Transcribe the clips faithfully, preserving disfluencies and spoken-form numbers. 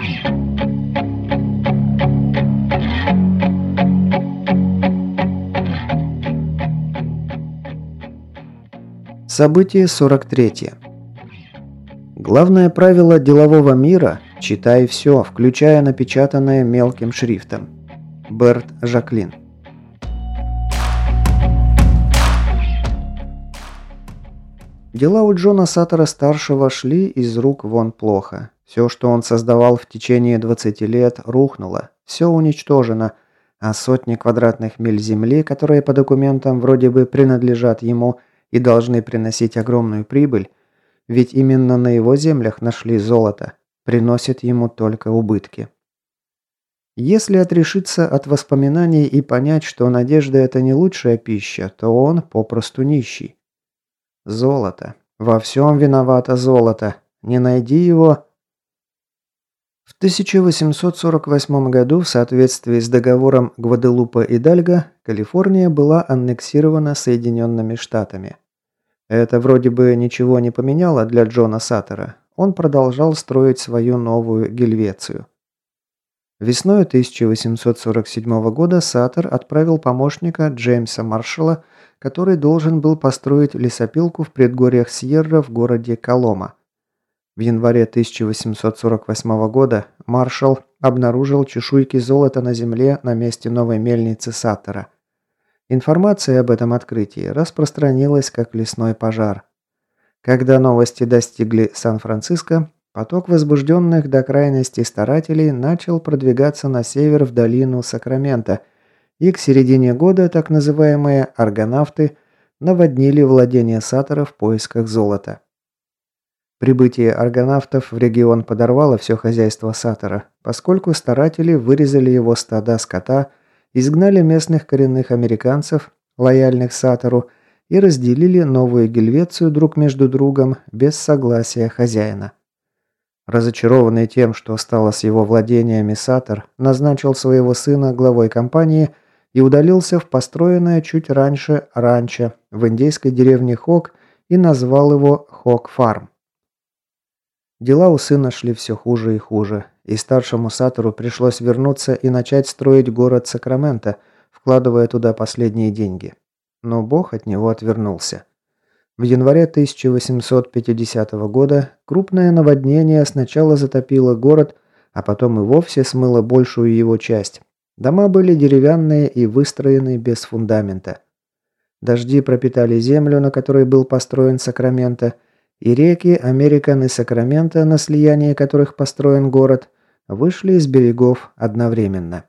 Событие сорок третье. Главное правило делового мира – читай все, включая напечатанное мелким шрифтом. Берт Жаклин. Дела у Джона Саттера-старшего шли из рук вон плохо. Все, что он создавал в течение двадцати лет, рухнуло, все уничтожено, а сотни квадратных миль земли, которые по документам вроде бы принадлежат ему и должны приносить огромную прибыль, ведь именно на его землях нашли золото, приносят ему только убытки. Если отрешиться от воспоминаний и понять, что надежда – это не лучшая пища, то он попросту нищий. Золото. Во всем виновато золото. Не найди его... В тысяча восемьсот сорок восьмом году, в соответствии с договором Гваделупа-Идальго, Калифорния была аннексирована Соединенными Штатами. Это вроде бы ничего не поменяло для Джона Саттера. Он продолжал строить свою новую Гельвецию. Весной тысяча восемьсот сорок седьмого года Саттер отправил помощника Джеймса Маршалла, который должен был построить лесопилку в предгорьях Сьерра в городе Колома. В январе тысяча восемьсот сорок восьмого года Маршалл обнаружил чешуйки золота на земле на месте новой мельницы Саттера. Информация об этом открытии распространилась как лесной пожар. Когда новости достигли Сан-Франциско, поток возбужденных до крайности старателей начал продвигаться на север в долину Сакраменто, и к середине года так называемые «аргонавты» наводнили владения Саттера в поисках золота. Прибытие аргонавтов в регион подорвало все хозяйство Саттера, поскольку старатели вырезали его стада скота, изгнали местных коренных американцев, лояльных Саттеру, и разделили новую Гельвецию друг между другом без согласия хозяина. Разочарованный тем, что стало с его владениями, Саттер назначил своего сына главой компании и удалился в построенное чуть раньше ранчо в индейской деревне Хок и назвал его Хок Фарм. Дела у сына шли все хуже и хуже, и старшему Саттеру пришлось вернуться и начать строить город Сакраменто, вкладывая туда последние деньги. Но Бог от него отвернулся. В январе тысяча восемьсот пятидесятого года крупное наводнение сначала затопило город, а потом и вовсе смыло большую его часть. Дома были деревянные и выстроены без фундамента. Дожди пропитали землю, на которой был построен Сакраменто, и реки Американ и Сакраменто, на слиянии которых построен город, вышли из берегов одновременно.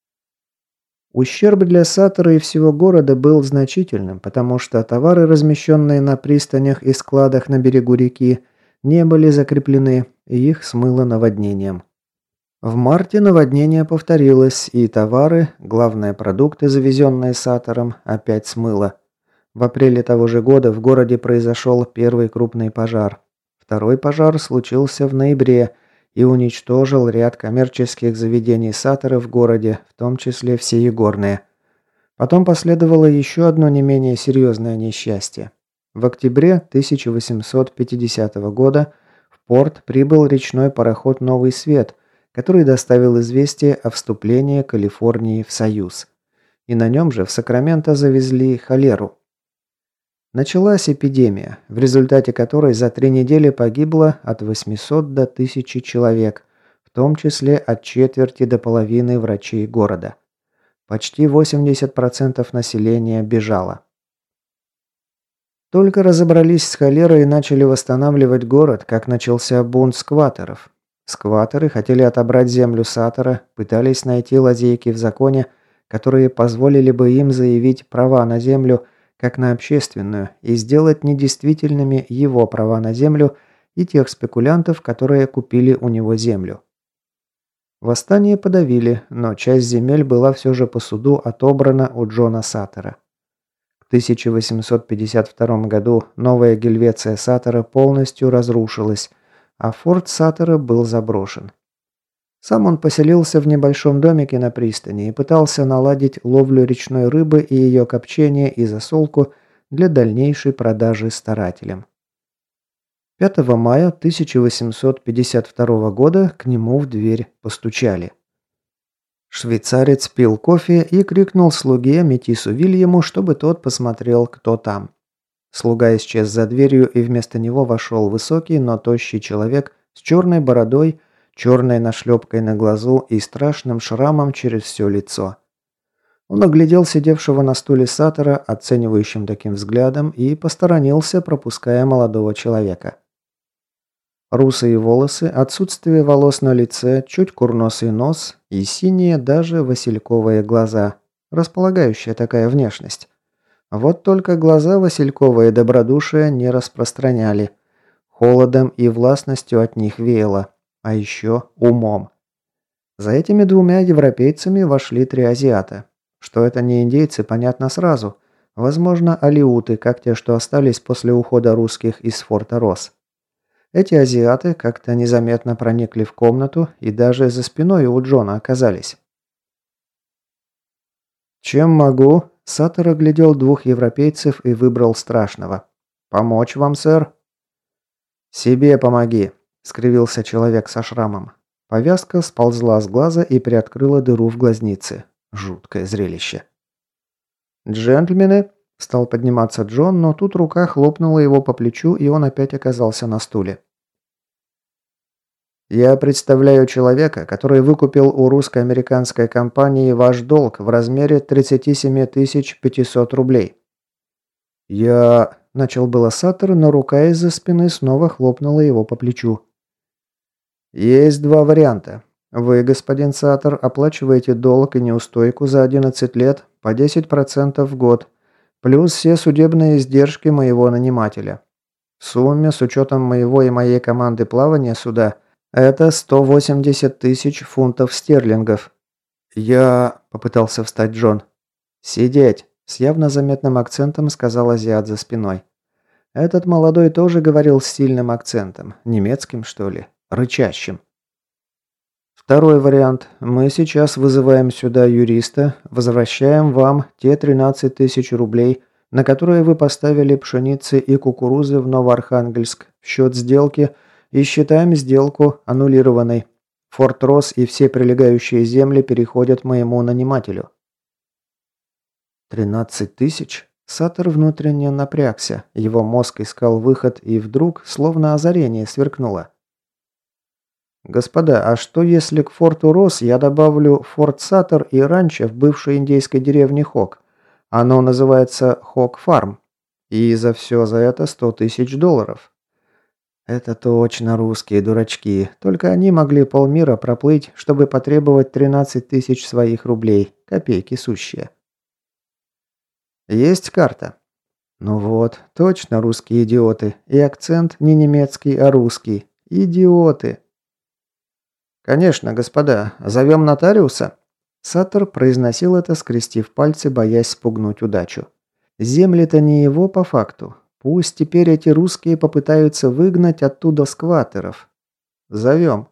Ущерб для Саттера и всего города был значительным, потому что товары, размещенные на пристанях и складах на берегу реки, не были закреплены, и их смыло наводнением. В марте наводнение повторилось, и товары, главные продукты, завезенные Саттером, опять смыло. В апреле того же года в городе произошел первый крупный пожар. Второй пожар случился в ноябре и уничтожил ряд коммерческих заведений Саттера в городе, в том числе все игорные. Потом последовало еще одно не менее серьезное несчастье. В октябре тысяча восемьсот пятидесятого года в порт прибыл речной пароход «Новый свет», который доставил известие о вступлении Калифорнии в Союз. И на нем же в Сакраменто завезли холеру. Началась эпидемия, в результате которой за три недели погибло от восьмисот до тысячи человек, в том числе от четверти до половины врачей города. Почти восемьдесят процентов населения бежало. Только разобрались с холерой и начали восстанавливать город, как начался бунт скватеров. Скватеры хотели отобрать землю Саттера, пытались найти лазейки в законе, которые позволили бы им заявить права на землю как на общественную и сделать недействительными его права на землю и тех спекулянтов, которые купили у него землю. Восстание подавили, но часть земель была все же по суду отобрана у Джона Саттера. В тысяча восемьсот пятьдесят втором году новая Гельвеция Саттера полностью разрушилась, а форт Саттера был заброшен. Сам он поселился в небольшом домике на пристани и пытался наладить ловлю речной рыбы и ее копчение и засолку для дальнейшей продажи старателям. пятого мая тысяча восемьсот пятьдесят второго года к нему в дверь постучали. Швейцарец пил кофе и крикнул слуге Метису Вильяму, чтобы тот посмотрел, кто там. Слуга исчез за дверью, и вместо него вошел высокий, но тощий человек с черной бородой, черной нашлепкой на глазу и страшным шрамом через все лицо. Он оглядел сидевшего на стуле Саттера оценивающим таким взглядом и посторонился, пропуская молодого человека. Русые волосы, отсутствие волос на лице, чуть курносый нос и синие даже васильковые глаза. Располагающая такая внешность. Вот только глаза васильковые добродушия не распространяли. Холодом и властностью от них веяло. А еще умом. За этими двумя европейцами вошли три азиата. Что это не индейцы, понятно сразу. Возможно, алиуты, как те, что остались после ухода русских из форта Росс. Эти азиаты как-то незаметно проникли в комнату и даже за спиной у Джона оказались. «Чем могу?» Саттер оглядел двух европейцев и выбрал страшного. «Помочь вам, сэр?» «Себе помоги», – скривился человек со шрамом. Повязка сползла с глаза и приоткрыла дыру в глазнице. Жуткое зрелище. «Джентльмены», – стал подниматься Джон, но тут рука хлопнула его по плечу, и он опять оказался на стуле. «Я представляю человека, который выкупил у русско-американской компании ваш долг в размере тридцать семь тысяч пятьсот рублей». «Я...» – начал было Саттер, но рука из-за спины снова хлопнула его по плечу. «Есть два варианта. Вы, господин Саттер, оплачиваете долг и неустойку за одиннадцать лет по десять процентов в год, плюс все судебные издержки моего нанимателя. В сумме, с учетом моего и моей команды плавания суда, это сто восемьдесят тысяч фунтов стерлингов». «Я...» – попытался встать Джон. «Сидеть!» – с явно заметным акцентом сказал азиат за спиной. Этот молодой тоже говорил с сильным акцентом. Немецким, что ли? Рычащим. «Второй вариант. Мы сейчас вызываем сюда юриста, возвращаем вам те тринадцать тысяч рублей, на которые вы поставили пшеницы и кукурузы в Новоархангельск в счет сделки, и считаем сделку аннулированной. Форт Росс и все прилегающие земли переходят моему нанимателю». «Тринадцать тысяч?» Саттер внутренне напрягся. Его мозг искал выход, и вдруг, словно озарение, сверкнуло. «Господа, а что если к форту Росс я добавлю форт Саттер и ранчо в бывшей индейской деревне Хок? Оно называется Хок Фарм. И за все за это сто тысяч долларов». Это точно русские дурачки. Только они могли полмира проплыть, чтобы потребовать тринадцать тысяч своих рублей. Копейки сущие. «Есть карта?» «Ну вот, точно русские идиоты. И акцент не немецкий, а русский. Идиоты!» «Конечно, господа. Зовем нотариуса?» Саттер произносил это, скрестив пальцы, боясь спугнуть удачу. «Земли-то не его по факту. Пусть теперь эти русские попытаются выгнать оттуда скватеров. Зовем».